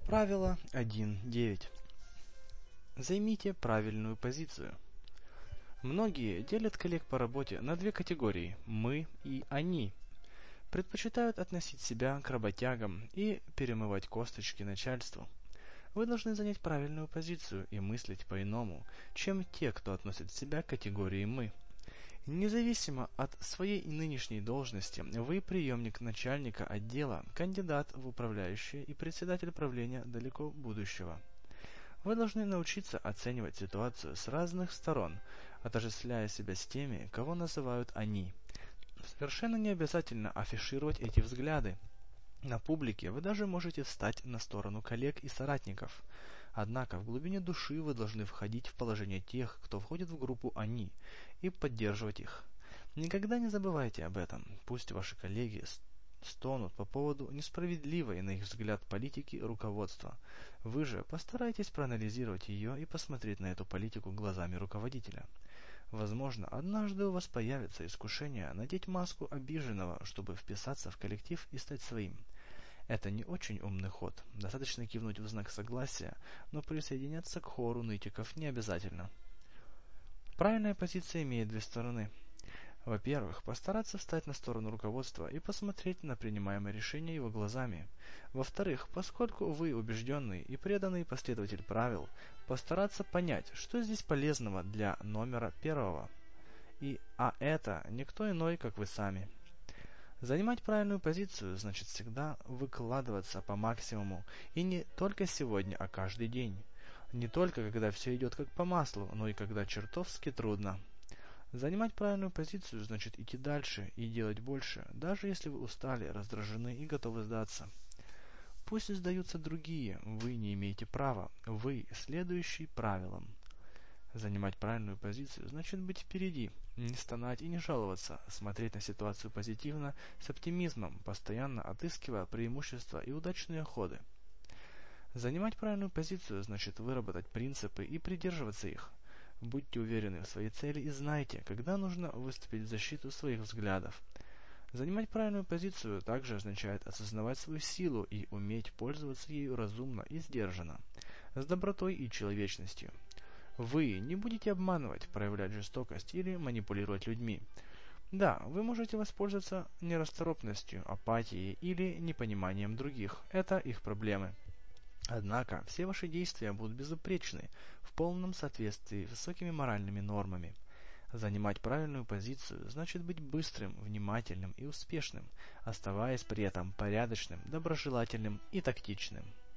Правило 1.9. Займите правильную позицию. Многие делят коллег по работе на две категории – «мы» и «они». Предпочитают относить себя к работягам и перемывать косточки начальству. Вы должны занять правильную позицию и мыслить по-иному, чем те, кто относит себя к категории «мы». Независимо от своей нынешней должности, вы преемник начальника отдела, кандидат в управляющие и председатель правления далеко будущего. Вы должны научиться оценивать ситуацию с разных сторон, отождествляя себя с теми, кого называют «они». Совершенно не обязательно афишировать эти взгляды. На публике вы даже можете встать на сторону коллег и соратников. Однако в глубине души вы должны входить в положение тех, кто входит в группу «они», и поддерживать их. Никогда не забывайте об этом. Пусть ваши коллеги стонут по поводу несправедливой, на их взгляд, политики руководства. Вы же постарайтесь проанализировать ее и посмотреть на эту политику глазами руководителя. Возможно, однажды у вас появится искушение надеть маску обиженного, чтобы вписаться в коллектив и стать своим. Это не очень умный ход. Достаточно кивнуть в знак согласия, но присоединяться к хору нытиков не обязательно. Правильная позиция имеет две стороны. Во-первых, постараться встать на сторону руководства и посмотреть на принимаемое решение его глазами. Во-вторых, поскольку вы убежденный и преданный последователь правил, постараться понять, что здесь полезного для номера первого. А это никто иной, как вы сами. Занимать правильную позицию значит всегда выкладываться по максимуму, и не только сегодня, а каждый день. Не только когда все идет как по маслу, но и когда чертовски трудно. Занимать правильную позицию значит идти дальше и делать больше, даже если вы устали, раздражены и готовы сдаться. Пусть сдаются другие, вы не имеете права, вы следующий правилам. Занимать правильную позицию значит быть впереди, не стонать и не жаловаться, смотреть на ситуацию позитивно, с оптимизмом, постоянно отыскивая преимущества и удачные ходы. Занимать правильную позицию значит выработать принципы и придерживаться их. Будьте уверены в своей цели и знайте, когда нужно выступить в защиту своих взглядов. Занимать правильную позицию также означает осознавать свою силу и уметь пользоваться ею разумно и сдержанно, с добротой и человечностью. Вы не будете обманывать, проявлять жестокость или манипулировать людьми. Да, вы можете воспользоваться нерасторопностью, апатией или непониманием других. Это их проблемы. Однако все ваши действия будут безупречны, в полном соответствии с высокими моральными нормами. Занимать правильную позицию значит быть быстрым, внимательным и успешным, оставаясь при этом порядочным, доброжелательным и тактичным.